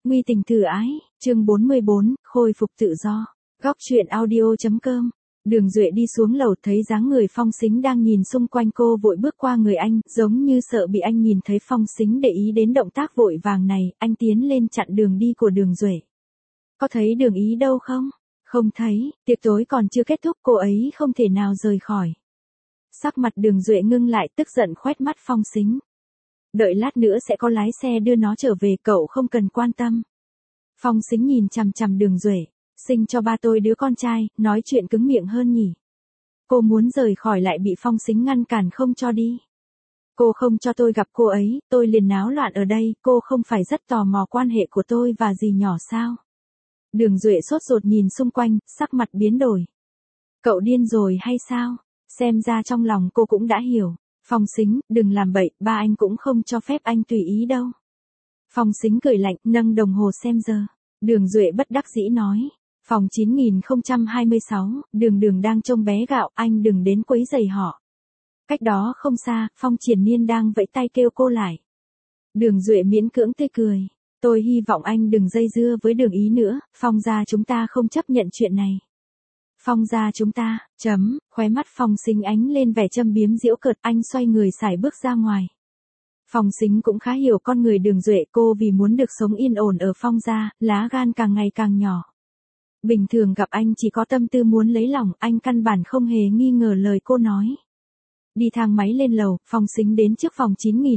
Nguy tình thử ái, chương 44, khôi phục tự do. Góc truyện audio.com. Đường Duệ đi xuống lầu thấy dáng người Phong Sính đang nhìn xung quanh cô, vội bước qua người anh, giống như sợ bị anh nhìn thấy Phong Sính để ý đến động tác vội vàng này, anh tiến lên chặn đường đi của Đường Duệ. Có thấy Đường Ý đâu không? Không thấy, tiệc tối còn chưa kết thúc, cô ấy không thể nào rời khỏi. Sắc mặt Đường Duệ ngưng lại, tức giận khoét mắt Phong Sính. Đợi lát nữa sẽ có lái xe đưa nó trở về, cậu không cần quan tâm. Phong Sính nhìn chằm chằm Đường Duệ. Sinh cho ba tôi đứa con trai, nói chuyện cứng miệng hơn nhỉ. Cô muốn rời khỏi lại bị Phong Sính ngăn cản không cho đi. Cô không cho tôi gặp cô ấy, tôi liền náo loạn ở đây, cô không phải rất tò mò quan hệ của tôi và dì nhỏ sao? Đường Duệ sốt ruột nhìn xung quanh, sắc mặt biến đổi. Cậu điên rồi hay sao? Xem ra trong lòng cô cũng đã hiểu. Phong Sính, đừng làm bậy, ba anh cũng không cho phép anh tùy ý đâu. Phong Sính cười lạnh, nâng đồng hồ xem giờ. Đường Duệ bất đắc dĩ nói. Phòng 9026, Đường đang trông bé gạo, anh đừng đến quấy rầy họ. Cách đó không xa, Phong Triển Nhiên đang vẫy tay kêu cô lại. Đường Duệ miễn cưỡng tươi cười. Tôi hy vọng anh đừng dây dưa với Đường Ý nữa, Phong gia chúng ta không chấp nhận chuyện này. Phong gia chúng ta, khóe mắt Phong Sính ánh lên vẻ châm biếm giễu cợt, anh xoay người sải bước ra ngoài. Phong Sính cũng khá hiểu con người Đường Duệ, cô vì muốn được sống yên ổn ở Phong gia, lá gan càng ngày càng nhỏ. Bình thường gặp anh chỉ có tâm tư muốn lấy lòng, anh căn bản không hề nghi ngờ lời cô nói. Đi thang máy lên lầu, Phong Sính đến trước phòng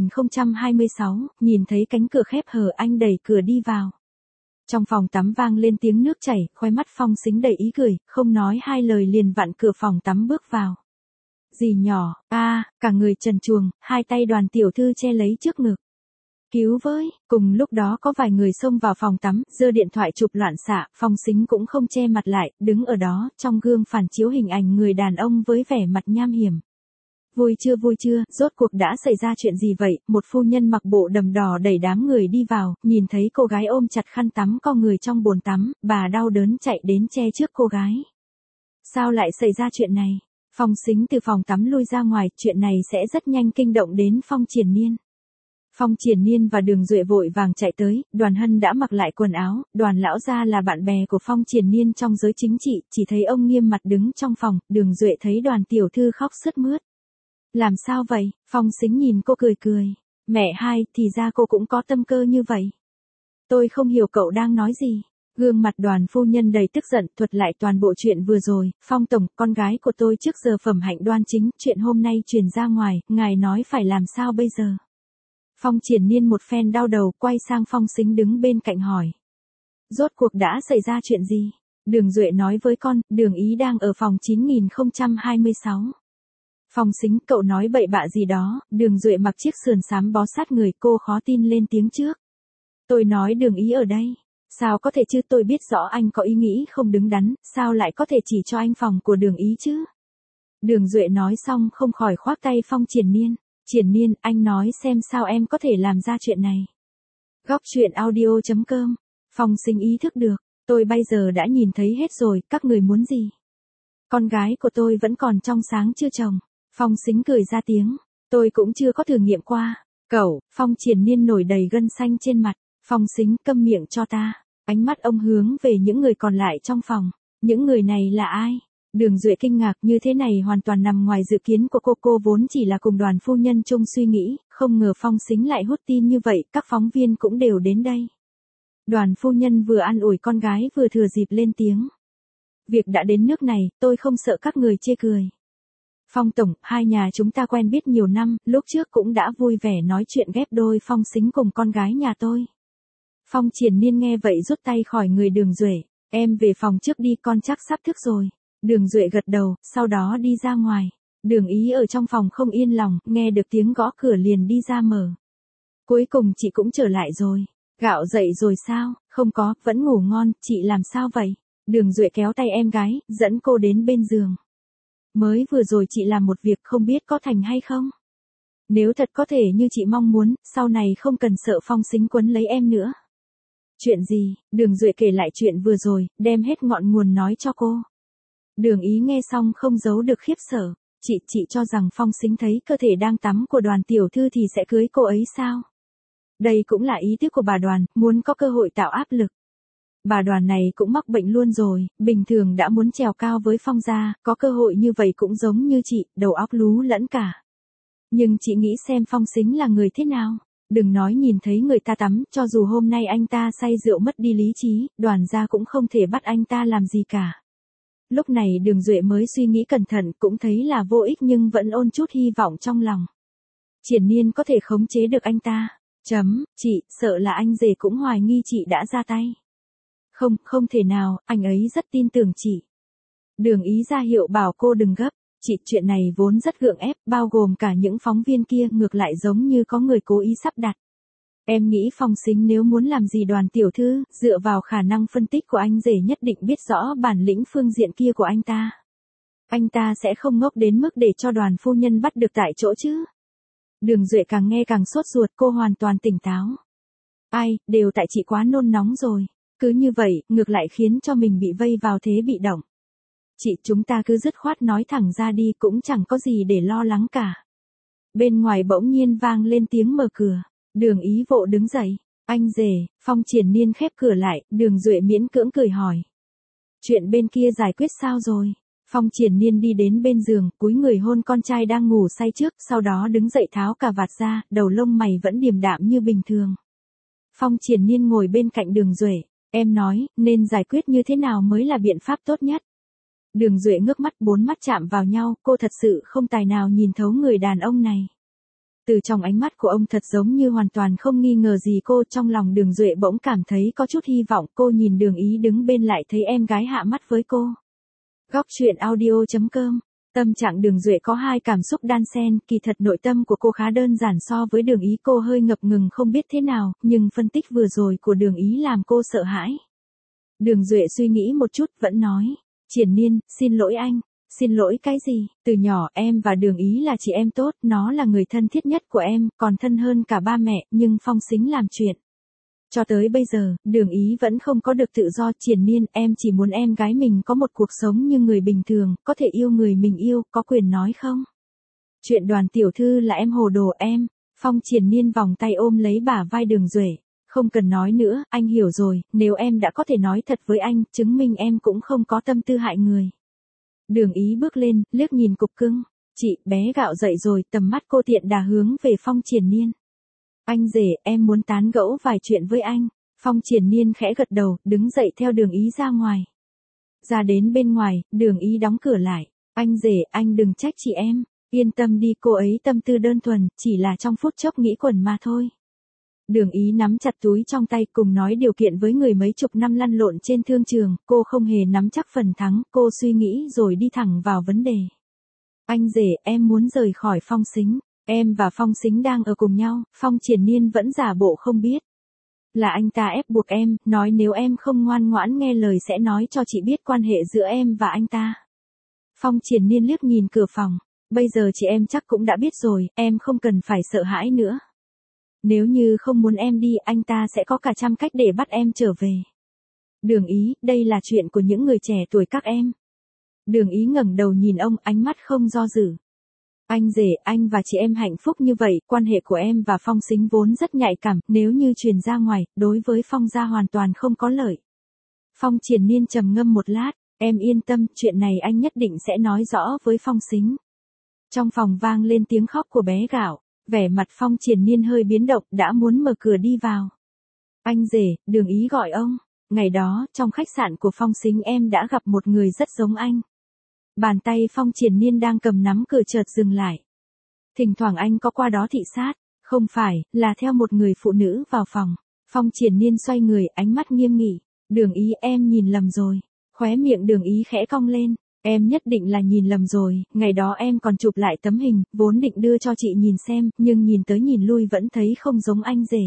9026, nhìn thấy cánh cửa khép hờ, anh đẩy cửa đi vào. Trong phòng tắm vang lên tiếng nước chảy, khóe mắt Phong Sính đầy ý cười, không nói hai lời liền vặn cửa phòng tắm bước vào. Dì nhỏ, cả người trần truồng, hai tay Đoàn tiểu thư che lấy trước ngực. Cứu với, cùng lúc đó có vài người xông vào phòng tắm, giơ điện thoại chụp loạn xạ, Phong Sính cũng không che mặt lại, đứng ở đó, trong gương phản chiếu hình ảnh người đàn ông với vẻ mặt nham hiểm. Vui chưa, rốt cuộc đã xảy ra chuyện gì vậy? Một phu nhân mặc bộ đầm đỏ đẩy đám người đi vào, nhìn thấy cô gái ôm chặt khăn tắm co người trong bồn tắm, bà đau đớn chạy đến che trước cô gái. Sao lại xảy ra chuyện này? Phong Sính từ phòng tắm lui ra ngoài, chuyện này sẽ rất nhanh kinh động đến Phong Triển Nhiên. Phong Triển Nhiên và Đường Duệ vội vàng chạy tới, Đoàn Hân đã mặc lại quần áo, Đoàn lão gia là bạn bè của Phong Triển Nhiên trong giới chính trị, chỉ thấy ông nghiêm mặt đứng trong phòng, Đường Duệ thấy Đoàn tiểu thư khóc sướt mướt. Làm sao vậy? Phong Sính nhìn cô cười cười. Mẹ hai, thì ra cô cũng có tâm cơ như vậy. Tôi không hiểu cậu đang nói gì. Gương mặt Đoàn phu nhân đầy tức giận, thuật lại toàn bộ chuyện vừa rồi. Phong tổng, con gái của tôi trước giờ phẩm hạnh đoan chính, chuyện hôm nay truyền ra ngoài, ngài nói phải làm sao bây giờ? Phong Triển Nhiên một phen đau đầu, quay sang Phong Sính đứng bên cạnh hỏi. Rốt cuộc đã xảy ra chuyện gì? Đường Duệ nói với con, Đường Ý đang ở phòng 9026. Phong Sính, cậu nói bậy bạ gì đó? Đường Duệ mặc chiếc sườn xám bó sát người, cô khó tin lên tiếng trước. Tôi nói Đường Ý ở đây. Sao có thể chứ, tôi biết rõ anh có ý nghĩ không đứng đắn, sao lại có thể chỉ cho anh phòng của Đường Ý chứ? Đường Duệ nói xong không khỏi khoác tay Phong Triển Nhiên. Triển Nhiên, anh nói xem sao em có thể làm ra chuyện này. Góc truyện audio.com. Phong Sính ý thức được, tôi bây giờ đã nhìn thấy hết rồi, các người muốn gì? Con gái của tôi vẫn còn trong sáng chưa chồng. Phong Sính cười ra tiếng, tôi cũng chưa có thử nghiệm qua. Cậu, Phong Triển Nhiên nổi đầy gân xanh trên mặt. Phong Sính, câm miệng cho ta. Ánh mắt ông hướng về những người còn lại trong phòng. Những người này là ai? Đường Duệ kinh ngạc, như thế này hoàn toàn nằm ngoài dự kiến của cô vốn chỉ là cùng Đoàn phu nhân chung suy nghĩ, không ngờ Phong Sính lại hút tin như vậy, các phóng viên cũng đều đến đây. Đoàn phu nhân vừa an ủi con gái vừa thừa dịp lên tiếng. Việc đã đến nước này, tôi không sợ các người chê cười. Phong tổng, hai nhà chúng ta quen biết nhiều năm, lúc trước cũng đã vui vẻ nói chuyện ghép đôi Phong Sính cùng con gái nhà tôi. Phong Triển Nhiên nghe vậy rút tay khỏi người Đường Duệ, em về phòng trước đi, con chắc sắp thức rồi. Đường Duệ gật đầu, sau đó đi ra ngoài. Đường Ý ở trong phòng không yên lòng, nghe được tiếng gõ cửa liền đi ra mở. Cuối cùng chị cũng trở lại rồi. Gạo dậy rồi sao? Không có, vẫn ngủ ngon, chị làm sao vậy? Đường Duệ kéo tay em gái, dẫn cô đến bên giường. Mới vừa rồi chị làm một việc không biết có thành hay không? Nếu thật có thể như chị mong muốn, sau này không cần sợ Phong Sính quấn lấy em nữa. Chuyện gì? Đường Duệ kể lại chuyện vừa rồi, đem hết ngọn nguồn nói cho cô. Đường Ý nghe xong không giấu được khiếp sợ. Chị cho rằng Phong Sính thấy cơ thể đang tắm của Đoàn tiểu thư thì sẽ cưới cô ấy sao? Đây cũng là ý tứ của bà Đoàn, muốn có cơ hội tạo áp lực. Bà Đoàn này cũng mắc bệnh luôn rồi, bình thường đã muốn trèo cao với Phong gia, có cơ hội như vậy cũng giống như chị, đầu óc lú lẫn cả. Nhưng chị nghĩ xem Phong Sính là người thế nào. Đừng nói nhìn thấy người ta tắm, cho dù hôm nay anh ta say rượu mất đi lý trí, Đoàn gia cũng không thể bắt anh ta làm gì cả. Lúc này Đường Duệ mới suy nghĩ cẩn thận, cũng thấy là vô ích nhưng vẫn ôn chút hy vọng trong lòng. Triển Nhiên có thể khống chế được anh ta. Chị, sợ là anh rể cũng hoài nghi chị đã ra tay. Không thể nào, anh ấy rất tin tưởng chị. Đường Ý ra hiệu bảo cô đừng gấp. Chị, chuyện này vốn rất gượng ép, bao gồm cả những phóng viên kia, ngược lại giống như có người cố ý sắp đặt. Em nghĩ Phong Sính nếu muốn làm gì Đoàn tiểu thư, dựa vào khả năng phân tích của anh rể nhất định biết rõ bản lĩnh phương diện kia của anh ta. Anh ta sẽ không ngốc đến mức để cho Đoàn phu nhân bắt được tại chỗ chứ. Đường Duệ càng nghe càng sốt ruột, cô hoàn toàn tỉnh táo. Ai, đều tại chị quá nôn nóng rồi. Cứ như vậy, ngược lại khiến cho mình bị vây vào thế bị động. Chị, chúng ta cứ dứt khoát nói thẳng ra đi, cũng chẳng có gì để lo lắng cả. Bên ngoài bỗng nhiên vang lên tiếng mở cửa. Đường Ý vội đứng dậy. Anh rể. Phong Triển Nhiên khép cửa lại, Đường Duệ miễn cưỡng cười hỏi. Chuyện bên kia giải quyết sao rồi? Phong Triển Nhiên đi đến bên giường, cúi người hôn con trai đang ngủ say trước, sau đó đứng dậy tháo cà vạt ra, đầu lông mày vẫn điềm đạm như bình thường. Phong Triển Nhiên ngồi bên cạnh Đường Duệ. Em nói, nên giải quyết như thế nào mới là biện pháp tốt nhất? Đường Duệ ngước mắt, bốn mắt chạm vào nhau, cô thật sự không tài nào nhìn thấu người đàn ông này. Từ trong ánh mắt của ông thật giống như hoàn toàn không nghi ngờ gì cô, trong lòng Đường Duệ bỗng cảm thấy có chút hy vọng. Cô nhìn Đường Ý đứng bên lại thấy em gái hạ mắt với cô. Góc truyện audio.com. Tâm trạng Đường Duệ có hai cảm xúc đan xen, kỳ thật nội tâm của cô khá đơn giản so với Đường Ý, cô hơi ngập ngừng không biết thế nào, nhưng phân tích vừa rồi của Đường Ý làm cô sợ hãi. Đường Duệ suy nghĩ một chút, vẫn nói. Triển Nhiên, xin lỗi anh. Xin lỗi cái gì? Từ nhỏ em và Đường Ý là chị em tốt, nó là người thân thiết nhất của em, còn thân hơn cả ba mẹ, nhưng Phong Sính làm chuyện. Cho tới bây giờ, Đường Ý vẫn không có được tự do. Triển Nhiên, em chỉ muốn em gái mình có một cuộc sống như người bình thường, có thể yêu người mình yêu, có quyền nói không? Chuyện Đoàn tiểu thư là em hồ đồ em. Phong Triển Nhiên vòng tay ôm lấy bả vai Đường Duệ. Không cần nói nữa, anh hiểu rồi, nếu em đã có thể nói thật với anh, chứng minh em cũng không có tâm tư hại người. Đường Ý bước lên, liếc nhìn cục cưng. Chị, bé gạo dậy rồi, tầm mắt cô tiện đà hướng về Phong Triển Nhiên. Anh rể, em muốn tán gẫu vài chuyện với anh. Phong Triển Nhiên khẽ gật đầu, đứng dậy theo Đường Ý ra ngoài. Ra đến bên ngoài, Đường Ý đóng cửa lại. Anh rể, anh đừng trách chị em. Yên tâm đi, cô ấy tâm tư đơn thuần, chỉ là trong phút chốc nghĩ quẩn mà thôi. Đường Ý nắm chặt túi trong tay, cùng nói điều kiện với người mấy chục năm lăn lộn trên thương trường, cô không hề nắm chắc phần thắng, cô suy nghĩ rồi đi thẳng vào vấn đề. Anh rể, em muốn rời khỏi Phong Sính. Em và Phong Sính đang ở cùng nhau. Phong Triển Nhiên vẫn giả bộ không biết. Là anh ta ép buộc em, nói nếu em không ngoan ngoãn nghe lời sẽ nói cho chị biết quan hệ giữa em và anh ta. Phong Triển Nhiên liếc nhìn cửa phòng. Bây giờ chị em chắc cũng đã biết rồi, em không cần phải sợ hãi nữa. Nếu như không muốn em đi, anh ta sẽ có cả trăm cách để bắt em trở về. Đường Ý, đây là chuyện của những người trẻ tuổi các em. Đường Ý ngẩng đầu nhìn ông, ánh mắt không do dự. Anh rể, anh và chị em hạnh phúc như vậy, quan hệ của em và Phong Sính vốn rất nhạy cảm, nếu như truyền ra ngoài, đối với Phong gia hoàn toàn không có lợi. Phong Triển Nhiên trầm ngâm một lát, em yên tâm, chuyện này anh nhất định sẽ nói rõ với Phong Sính. Trong phòng vang lên tiếng khóc của bé gạo, vẻ mặt Phong Triển Nhiên hơi biến động, đã muốn mở cửa đi vào. Anh rể, Đường Ý gọi ông. Ngày đó, trong khách sạn của Phong Sính em đã gặp một người rất giống anh. Bàn tay Phong Triển Nhiên đang cầm nắm cửa chợt dừng lại. Thỉnh thoảng anh có qua đó thị sát, không phải, là theo một người phụ nữ vào phòng. Phong Triển Nhiên xoay người, ánh mắt nghiêm nghị. Đường Ý, em nhìn lầm rồi. Khóe miệng Đường Ý khẽ cong lên. Em nhất định là nhìn lầm rồi, ngày đó em còn chụp lại tấm hình, vốn định đưa cho chị nhìn xem, nhưng nhìn tới nhìn lui vẫn thấy không giống anh rể.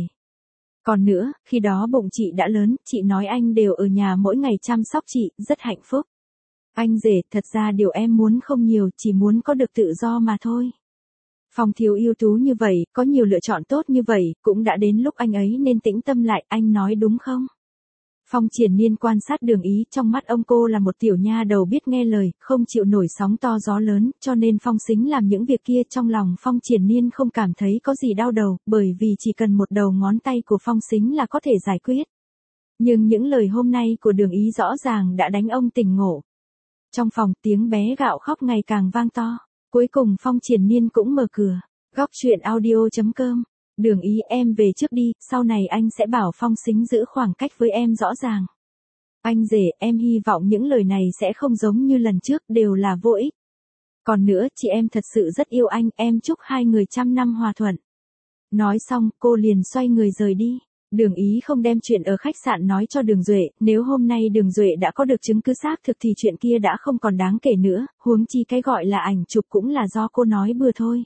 Còn nữa, khi đó bụng chị đã lớn, chị nói anh đều ở nhà mỗi ngày chăm sóc chị, rất hạnh phúc. Anh rể, thật ra điều em muốn không nhiều, chỉ muốn có được tự do mà thôi. Phong thiếu ưu tú như vậy, có nhiều lựa chọn tốt như vậy, cũng đã đến lúc anh ấy nên tĩnh tâm lại, anh nói đúng không? Phong Triển Nhiên quan sát Đường Ý, trong mắt ông cô là một tiểu nha đầu biết nghe lời, không chịu nổi sóng to gió lớn, cho nên Phong Sính làm những việc kia trong lòng Phong Triển Nhiên không cảm thấy có gì đau đầu, bởi vì chỉ cần một đầu ngón tay của Phong Sính là có thể giải quyết. Nhưng những lời hôm nay của Đường Ý rõ ràng đã đánh ông tỉnh ngộ. Trong phòng, tiếng bé gạo khóc ngày càng vang to. Cuối cùng Phong Triển Nhiên cũng mở cửa. Góc truyện audio.com. Đường Ý, em về trước đi, sau này anh sẽ bảo Phong Sính giữ khoảng cách với em rõ ràng. Anh rể, em hy vọng những lời này sẽ không giống như lần trước, đều là vô ích. Còn nữa, chị em thật sự rất yêu anh, em chúc hai người trăm năm hòa thuận. Nói xong, cô liền xoay người rời đi. Đường Ý không đem chuyện ở khách sạn nói cho Đường Duệ, nếu hôm nay Đường Duệ đã có được chứng cứ xác thực thì chuyện kia đã không còn đáng kể nữa, huống chi cái gọi là ảnh chụp cũng là do cô nói bừa thôi.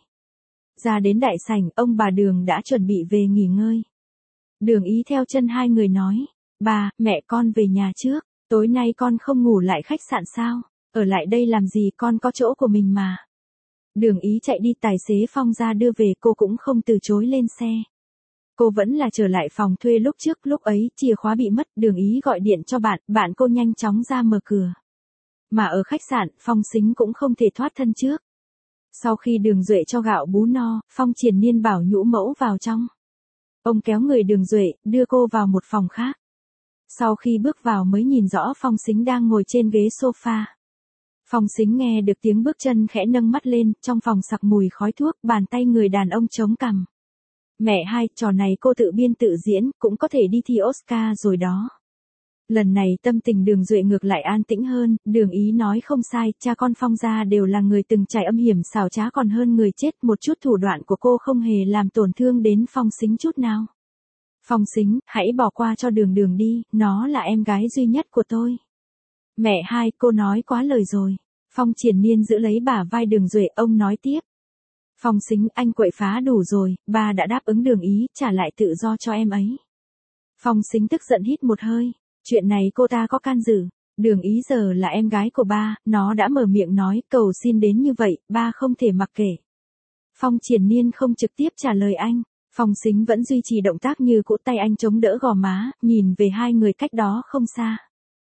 Ra đến đại sảnh, ông bà Đường đã chuẩn bị về nghỉ ngơi. Đường Ý theo chân hai người nói, bà, mẹ con về nhà trước, tối nay con không ngủ lại khách sạn sao, ở lại đây làm gì, con có chỗ của mình mà. Đường Ý chạy đi, tài xế Phong ra đưa về, cô cũng không từ chối lên xe. Cô vẫn là trở lại phòng thuê lúc trước, lúc ấy chìa khóa bị mất, Đường Ý gọi điện cho bạn cô nhanh chóng ra mở cửa. Mà ở khách sạn, Phong Sính cũng không thể thoát thân trước. Sau khi Đường Duệ cho gạo bú no, Phong Triển Nhiên bảo nhũ mẫu vào trong. Ông kéo người Đường Duệ, đưa cô vào một phòng khác. Sau khi bước vào mới nhìn rõ Phong Sính đang ngồi trên ghế sofa. Phong Sính nghe được tiếng bước chân khẽ nâng mắt lên, trong phòng sặc mùi khói thuốc, bàn tay người đàn ông chống cằm. Mẹ hai, trò này cô tự biên tự diễn, cũng có thể đi thi Oscar rồi đó. Lần này tâm tình Đường Duệ ngược lại an tĩnh hơn, Đường Ý nói không sai, cha con Phong gia đều là người từng trải âm hiểm xảo trá còn hơn người chết, một chút thủ đoạn của cô không hề làm tổn thương đến Phong Sính chút nào. Phong Sính, hãy bỏ qua cho Đường Đường đi, nó là em gái duy nhất của tôi. Mẹ hai, cô nói quá lời rồi. Phong Triển Nhiên giữ lấy bả vai Đường Duệ, ông nói tiếp. Phong Sính, anh quậy phá đủ rồi, ba đã đáp ứng Đường Ý, trả lại tự do cho em ấy. Phong Sính tức giận hít một hơi, chuyện này cô ta có can dự, Đường Ý giờ là em gái của ba, nó đã mở miệng nói, cầu xin đến như vậy, ba không thể mặc kệ. Phong Triển Nhiên không trực tiếp trả lời anh, Phong Sính vẫn duy trì động tác như cũ, tay anh chống đỡ gò má, nhìn về hai người cách đó không xa.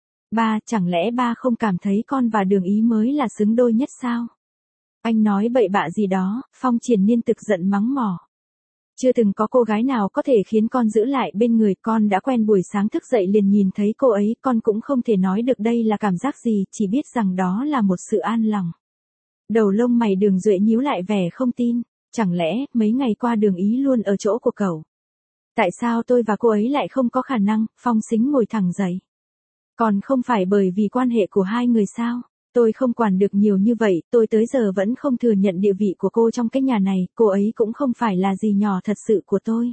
Ba, chẳng lẽ ba không cảm thấy con và Đường Ý mới là xứng đôi nhất sao? Anh nói bậy bạ gì đó, Phong Triển Nhiên tức giận mắng mỏ. Chưa từng có cô gái nào có thể khiến con giữ lại bên người, con đã quen buổi sáng thức dậy liền nhìn thấy cô ấy, con cũng không thể nói được đây là cảm giác gì, chỉ biết rằng đó là một sự an lòng. Đầu lông mày Đường Duệ nhíu lại vẻ không tin, chẳng lẽ mấy ngày qua Đường Ý luôn ở chỗ của cậu? Tại sao tôi và cô ấy lại không có khả năng? Phong Sính ngồi thẳng dậy. Còn không phải bởi vì quan hệ của hai người sao? Tôi không quản được nhiều như vậy, tôi tới giờ vẫn không thừa nhận địa vị của cô trong cái nhà này, cô ấy cũng không phải là gì nhỏ thật sự của tôi.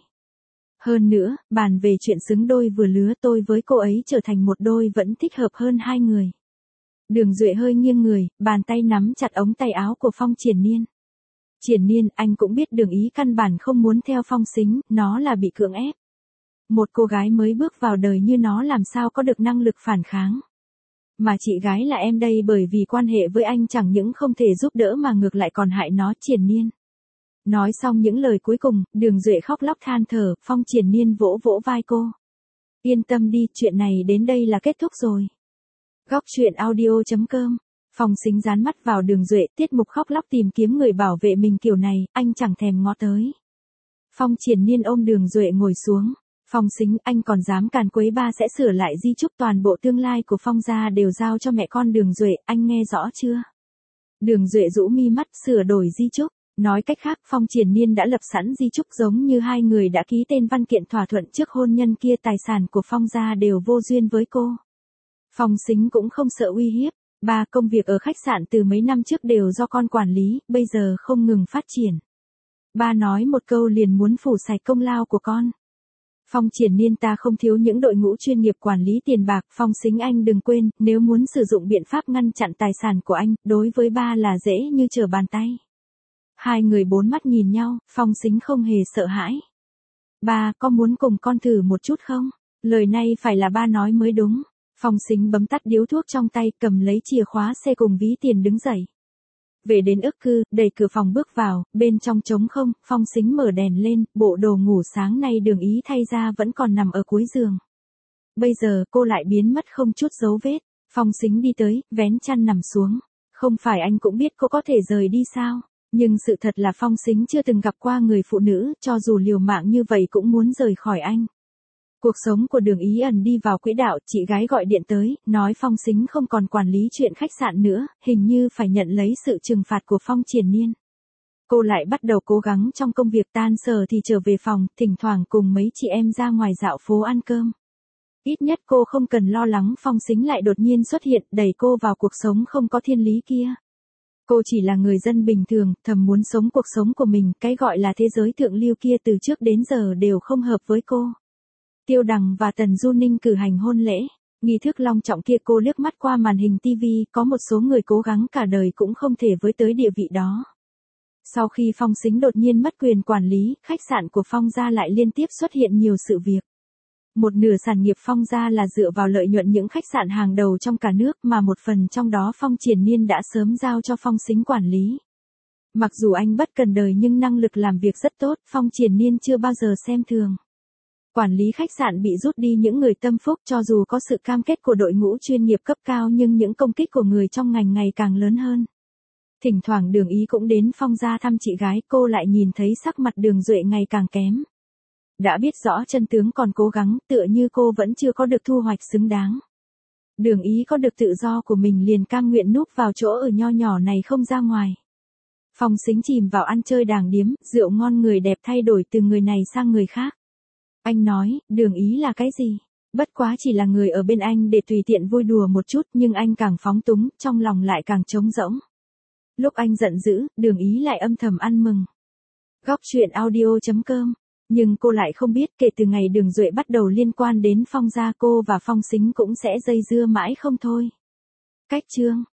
Hơn nữa, bàn về chuyện xứng đôi vừa lứa, tôi với cô ấy trở thành một đôi vẫn thích hợp hơn hai người. Đường Duệ hơi nghiêng người, bàn tay nắm chặt ống tay áo của Phong Triển Nhiên. Triển Nhiên, anh cũng biết Đường Ý căn bản không muốn theo Phong Sính, nó là bị cưỡng ép. Một cô gái mới bước vào đời như nó làm sao có được năng lực phản kháng. Mà chị gái là em đây, bởi vì quan hệ với anh chẳng những không thể giúp đỡ mà ngược lại còn hại nó. Triển Nhiên. Nói xong những lời cuối cùng, Đường Duệ khóc lóc than thở, Phong Triển Nhiên vỗ vỗ vai cô. Yên tâm đi, chuyện này đến đây là kết thúc rồi. Góc truyện audio.com. Phong Sính dán mắt vào Đường Duệ, tiết mục khóc lóc tìm kiếm người bảo vệ mình kiểu này, anh chẳng thèm ngó tới. Phong Triển Nhiên ôm Đường Duệ ngồi xuống. Phong Sính, anh còn dám càn quấy, ba sẽ sửa lại di chúc, toàn bộ tương lai của Phong gia đều giao cho mẹ con Đường Duệ, anh nghe rõ chưa? Đường Duệ rũ mi mắt, sửa đổi di chúc. Nói cách khác, Phong Triển Nhiên đã lập sẵn di chúc giống như hai người đã ký tên văn kiện thỏa thuận trước hôn nhân kia, tài sản của Phong gia đều vô duyên với cô. Phong Sính cũng không sợ uy hiếp, ba, công việc ở khách sạn từ mấy năm trước đều do con quản lý, bây giờ không ngừng phát triển. Ba nói một câu liền muốn phủ sạch công lao của con. Phong Triển Nhiên, ta không thiếu những đội ngũ chuyên nghiệp quản lý tiền bạc. Phong Sính, anh đừng quên, nếu muốn sử dụng biện pháp ngăn chặn tài sản của anh, đối với ba là dễ như trở bàn tay. Hai người bốn mắt nhìn nhau, Phong Sính không hề sợ hãi. Ba, có muốn cùng con thử một chút không? Lời này phải là ba nói mới đúng. Phong Sính bấm tắt điếu thuốc trong tay, cầm lấy chìa khóa xe cùng ví tiền đứng dậy. Về đến ức cư, đẩy cửa phòng bước vào, bên trong trống không, Phong Sính mở đèn lên, bộ đồ ngủ sáng nay Đường Ý thay ra vẫn còn nằm ở cuối giường. Bây giờ cô lại biến mất không chút dấu vết. Phong Sính đi tới, vén chăn nằm xuống. Không phải anh cũng biết cô có thể rời đi sao? Nhưng sự thật là Phong Sính chưa từng gặp qua người phụ nữ, cho dù liều mạng như vậy cũng muốn rời khỏi anh. Cuộc sống của Đường Ý Ẩn đi vào quỹ đạo, chị gái gọi điện tới, nói Phong Sính không còn quản lý chuyện khách sạn nữa, hình như phải nhận lấy sự trừng phạt của Phong Triển Nhiên. Cô lại bắt đầu cố gắng trong công việc, tan sở thì trở về phòng, thỉnh thoảng cùng mấy chị em ra ngoài dạo phố ăn cơm. Ít nhất cô không cần lo lắng Phong Sính lại đột nhiên xuất hiện, đẩy cô vào cuộc sống không có thiên lý kia. Cô chỉ là người dân bình thường, thầm muốn sống cuộc sống của mình, cái gọi là thế giới thượng lưu kia từ trước đến giờ đều không hợp với cô. Tiêu Đằng và Tần Du Ninh cử hành hôn lễ. Nghi thức long trọng kia, cô liếc mắt qua màn hình TV, có một số người cố gắng cả đời cũng không thể với tới địa vị đó. Sau khi Phong Sính đột nhiên mất quyền quản lý, khách sạn của Phong gia lại liên tiếp xuất hiện nhiều sự việc. Một nửa sản nghiệp Phong gia là dựa vào lợi nhuận những khách sạn hàng đầu trong cả nước, mà một phần trong đó Phong Triển Nhiên đã sớm giao cho Phong Sính quản lý. Mặc dù anh bất cần đời nhưng năng lực làm việc rất tốt, Phong Triển Nhiên chưa bao giờ xem thường. Quản lý khách sạn bị rút đi những người tâm phúc, cho dù có sự cam kết của đội ngũ chuyên nghiệp cấp cao nhưng những công kích của người trong ngành ngày càng lớn hơn. Thỉnh thoảng Đường Ý cũng đến Phong gia thăm chị gái, cô lại nhìn thấy sắc mặt Đường Duệ ngày càng kém. Đã biết rõ chân tướng còn cố gắng, tựa như cô vẫn chưa có được thu hoạch xứng đáng. Đường Ý có được tự do của mình liền cam nguyện núp vào chỗ ở nho nhỏ này không ra ngoài. Phong Sính chìm vào ăn chơi đàng điếm, rượu ngon người đẹp thay đổi từ người này sang người khác. Anh nói, Đường Ý là cái gì? Bất quá chỉ là người ở bên anh để tùy tiện vui đùa một chút, nhưng anh càng phóng túng, trong lòng lại càng trống rỗng. Lúc anh giận dữ, Đường Ý lại âm thầm ăn mừng. Góc truyện audio.com. Nhưng cô lại không biết, kể từ ngày Đường Duệ bắt đầu liên quan đến Phong gia, cô và Phong Sính cũng sẽ dây dưa mãi không thôi. Cách chương